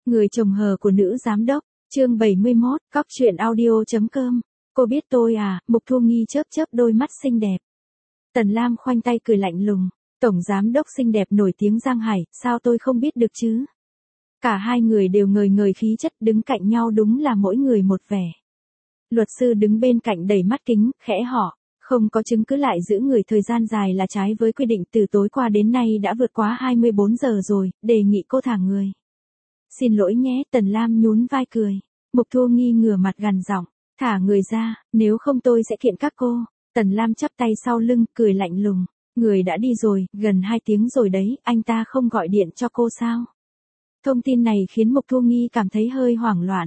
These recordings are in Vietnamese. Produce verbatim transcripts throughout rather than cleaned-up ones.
Người chồng hờ của nữ giám đốc, chương bảy mươi mốt, cóc truyện audio.com. Cô biết tôi à, Mục Thu Nghi chớp chớp đôi mắt xinh đẹp. Tần Lam khoanh tay cười lạnh lùng, tổng giám đốc xinh đẹp nổi tiếng Giang Hải, sao tôi không biết được chứ? Cả hai người đều ngời ngời khí chất, đứng cạnh nhau đúng là mỗi người một vẻ. Luật sư đứng bên cạnh đẩy mắt kính, khẽ hỏi, không có chứng cứ lại giữ người thời gian dài là trái với quy định, từ tối qua đến nay đã vượt quá hai mươi bốn giờ rồi, đề nghị cô thả người. Xin lỗi nhé, Tần Lam nhún vai cười. Mục Thu Nghi ngửa mặt gằn giọng, thả người ra, nếu không tôi sẽ kiện các cô. Tần Lam chắp tay sau lưng, cười lạnh lùng, người đã đi rồi, gần hai tiếng rồi đấy, anh ta không gọi điện cho cô sao? Thông tin này khiến Mục Thu Nghi cảm thấy hơi hoảng loạn.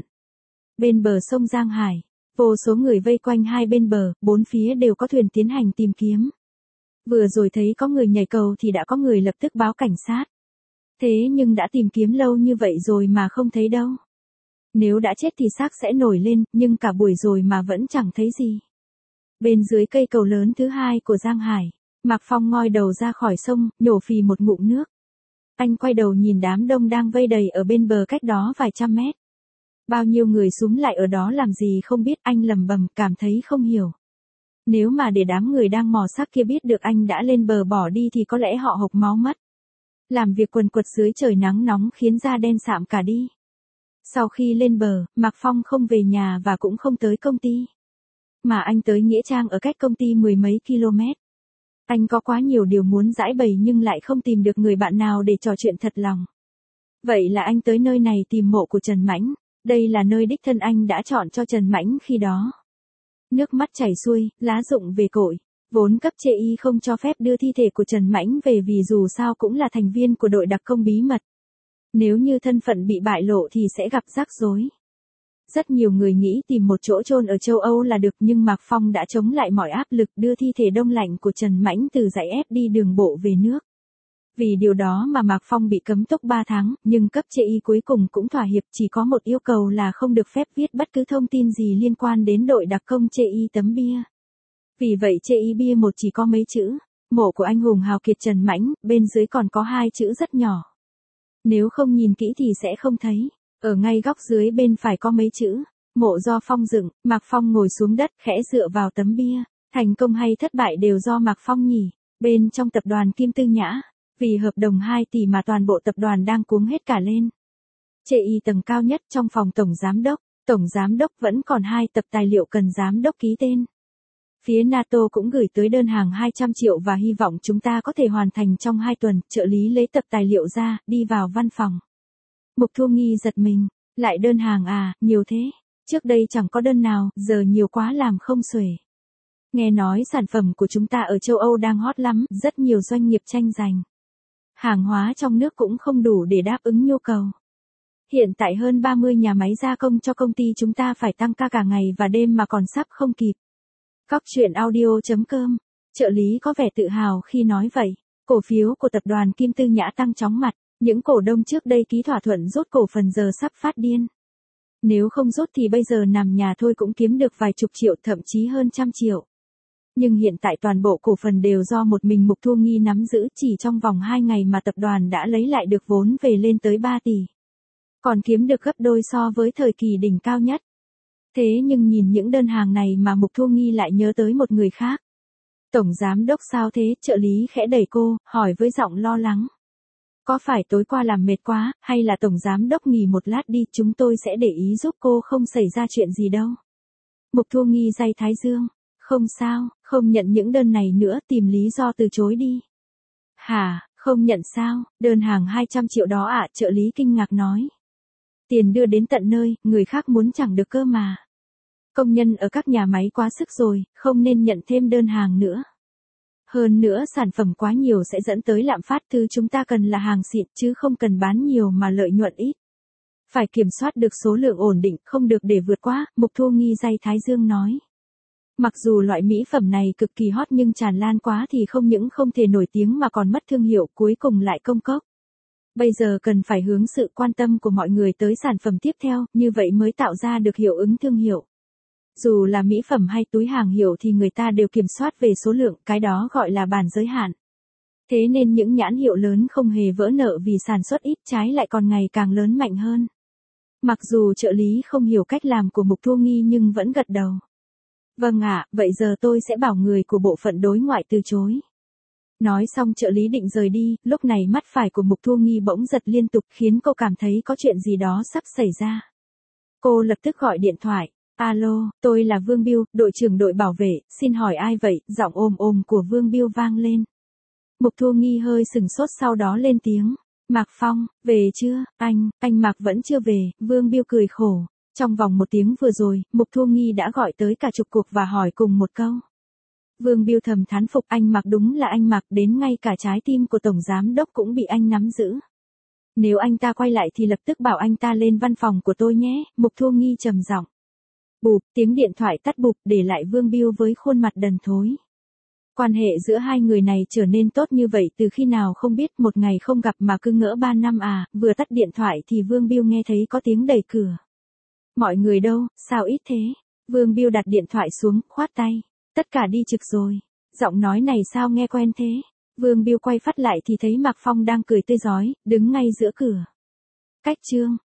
Bên bờ sông Giang Hải, vô số người vây quanh hai bên bờ, bốn phía đều có thuyền tiến hành tìm kiếm. Vừa rồi thấy có người nhảy cầu thì đã có người lập tức báo cảnh sát. Thế nhưng đã tìm kiếm lâu như vậy rồi mà không thấy đâu. Nếu đã chết thì xác sẽ nổi lên, nhưng cả buổi rồi mà vẫn chẳng thấy gì. Bên dưới cây cầu lớn thứ hai của Giang Hải, Mạc Phong ngoi đầu ra khỏi sông, nhổ phì một ngụm nước. Anh quay đầu nhìn đám đông đang vây đầy ở bên bờ cách đó vài trăm mét. Bao nhiêu người súm lại ở đó làm gì không biết, anh lầm bầm, cảm thấy không hiểu. Nếu mà để đám người đang mò xác kia biết được anh đã lên bờ bỏ đi thì có lẽ họ hộc máu mất. Làm việc quần quật dưới trời nắng nóng khiến da đen sạm cả đi. Sau khi lên bờ, Mạc Phong không về nhà và cũng không tới công ty. Mà anh tới Nghĩa Trang ở cách công ty mười mấy km. Anh có quá nhiều điều muốn giải bày nhưng lại không tìm được người bạn nào để trò chuyện thật lòng. Vậy là anh tới nơi này tìm mộ của Trần Mãnh. Đây là nơi đích thân anh đã chọn cho Trần Mãnh khi đó. Nước mắt chảy xuôi, lá rụng về cội. Vốn cấp chê y không cho phép đưa thi thể của Trần Mãnh về vì dù sao cũng là thành viên của đội đặc công bí mật. Nếu như thân phận bị bại lộ thì sẽ gặp rắc rối. Rất nhiều người nghĩ tìm một chỗ chôn ở châu Âu là được nhưng Mạc Phong đã chống lại mọi áp lực đưa thi thể đông lạnh của Trần Mãnh từ dãy ép đi đường bộ về nước. Vì điều đó mà Mạc Phong bị cấm túc ba tháng, nhưng cấp chê y cuối cùng cũng thỏa hiệp, chỉ có một yêu cầu là không được phép viết bất cứ thông tin gì liên quan đến đội đặc công chê y tấm bia. Vì vậy chê y bia một chỉ có mấy chữ, mộ của anh hùng hào kiệt Trần Mãnh, bên dưới còn có hai chữ rất nhỏ. Nếu không nhìn kỹ thì sẽ không thấy, ở ngay góc dưới bên phải có mấy chữ, mộ do Phong dựng. Mạc Phong ngồi xuống đất khẽ dựa vào tấm bia, thành công hay thất bại đều do Mạc Phong nhỉ. Bên trong tập đoàn Kim Tư Nhã, vì hợp đồng hai tỷ mà toàn bộ tập đoàn đang cuống hết cả lên. Chê y tầng cao nhất trong phòng tổng giám đốc, tổng giám đốc vẫn còn hai tập tài liệu cần giám đốc ký tên. Phía NATO cũng gửi tới đơn hàng hai trăm triệu và hy vọng chúng ta có thể hoàn thành trong hai tuần, trợ lý lấy tập tài liệu ra, đi vào văn phòng. Mục Thu Nghi giật mình, lại đơn hàng à, nhiều thế, trước đây chẳng có đơn nào, giờ nhiều quá làm không xuể. Nghe nói sản phẩm của chúng ta ở châu Âu đang hot lắm, rất nhiều doanh nghiệp tranh giành. Hàng hóa trong nước cũng không đủ để đáp ứng nhu cầu. Hiện tại hơn ba mươi nhà máy gia công cho công ty chúng ta phải tăng ca cả ngày và đêm mà còn sắp không kịp. Cóc truyện audio.com, trợ lý có vẻ tự hào khi nói vậy. Cổ phiếu của tập đoàn Kim Tư Nhã tăng chóng mặt, những cổ đông trước đây ký thỏa thuận rút cổ phần giờ sắp phát điên. Nếu không rút thì bây giờ nằm nhà thôi cũng kiếm được vài chục triệu thậm chí hơn trăm triệu. Nhưng hiện tại toàn bộ cổ phần đều do một mình Mục Thu Nghi nắm giữ, chỉ trong vòng hai ngày mà tập đoàn đã lấy lại được vốn về lên tới ba tỷ. Còn kiếm được gấp đôi so với thời kỳ đỉnh cao nhất. Thế nhưng nhìn những đơn hàng này mà Mục Thu Nghi lại nhớ tới một người khác. Tổng giám đốc sao thế, trợ lý khẽ đẩy cô, hỏi với giọng lo lắng. Có phải tối qua làm mệt quá, hay là tổng giám đốc nghỉ một lát đi, chúng tôi sẽ để ý giúp cô không xảy ra chuyện gì đâu. Mục Thu Nghi day thái dương. Không sao, không nhận những đơn này nữa, tìm lý do từ chối đi. Hả, không nhận sao, đơn hàng hai trăm triệu đó ạ, trợ lý kinh ngạc nói. Tiền đưa đến tận nơi, người khác muốn chẳng được cơ mà. Công nhân ở các nhà máy quá sức rồi, không nên nhận thêm đơn hàng nữa. Hơn nữa sản phẩm quá nhiều sẽ dẫn tới lạm phát, thứ chúng ta cần là hàng xịn chứ không cần bán nhiều mà lợi nhuận ít. Phải kiểm soát được số lượng ổn định, không được để vượt quá, Mục Thu Nghi day thái dương nói. Mặc dù loại mỹ phẩm này cực kỳ hot nhưng tràn lan quá thì không những không thể nổi tiếng mà còn mất thương hiệu, cuối cùng lại công cốc. Bây giờ cần phải hướng sự quan tâm của mọi người tới sản phẩm tiếp theo, như vậy mới tạo ra được hiệu ứng thương hiệu. Dù là mỹ phẩm hay túi hàng hiệu thì người ta đều kiểm soát về số lượng, cái đó gọi là bản giới hạn. Thế nên những nhãn hiệu lớn không hề vỡ nợ vì sản xuất ít, trái lại còn ngày càng lớn mạnh hơn. Mặc dù trợ lý không hiểu cách làm của Mục Thu Nghi nhưng vẫn gật đầu. Vâng ạ, vậy giờ tôi sẽ bảo người của bộ phận đối ngoại từ chối. Nói xong trợ lý định rời đi, lúc này mắt phải của Mục Thu Nghi bỗng giật liên tục khiến cô cảm thấy có chuyện gì đó sắp xảy ra. Cô lập tức gọi điện thoại. Alo, tôi là Vương Biêu, đội trưởng đội bảo vệ, xin hỏi ai vậy? Giọng ồm ồm của Vương Biêu vang lên. Mục Thu Nghi hơi sừng sốt sau đó lên tiếng. Mạc Phong, về chưa? Anh, anh Mạc vẫn chưa về, Vương Biêu cười khổ. Trong vòng một tiếng vừa rồi, Mục Thu Nghi đã gọi tới cả chục cuộc và hỏi cùng một câu. Vương Biêu thầm thán phục, anh Mạc đúng là anh Mạc, đến ngay cả trái tim của Tổng Giám Đốc cũng bị anh nắm giữ. Nếu anh ta quay lại thì lập tức bảo anh ta lên văn phòng của tôi nhé, Mục Thu Nghi trầm giọng. Bụp, tiếng điện thoại tắt bụp để lại Vương Biêu với khuôn mặt đần thối. Quan hệ giữa hai người này trở nên tốt như vậy từ khi nào không biết, một ngày không gặp mà cứ ngỡ ba năm à, vừa tắt điện thoại thì Vương Biêu nghe thấy có tiếng đẩy cửa. Mọi người đâu, sao ít thế? Vương Biêu đặt điện thoại xuống, khoát tay. Tất cả đi trực rồi. Giọng nói này sao nghe quen thế? Vương Biêu quay phát lại thì thấy Mạc Phong đang cười tươi rói, đứng ngay giữa cửa. Cách chương.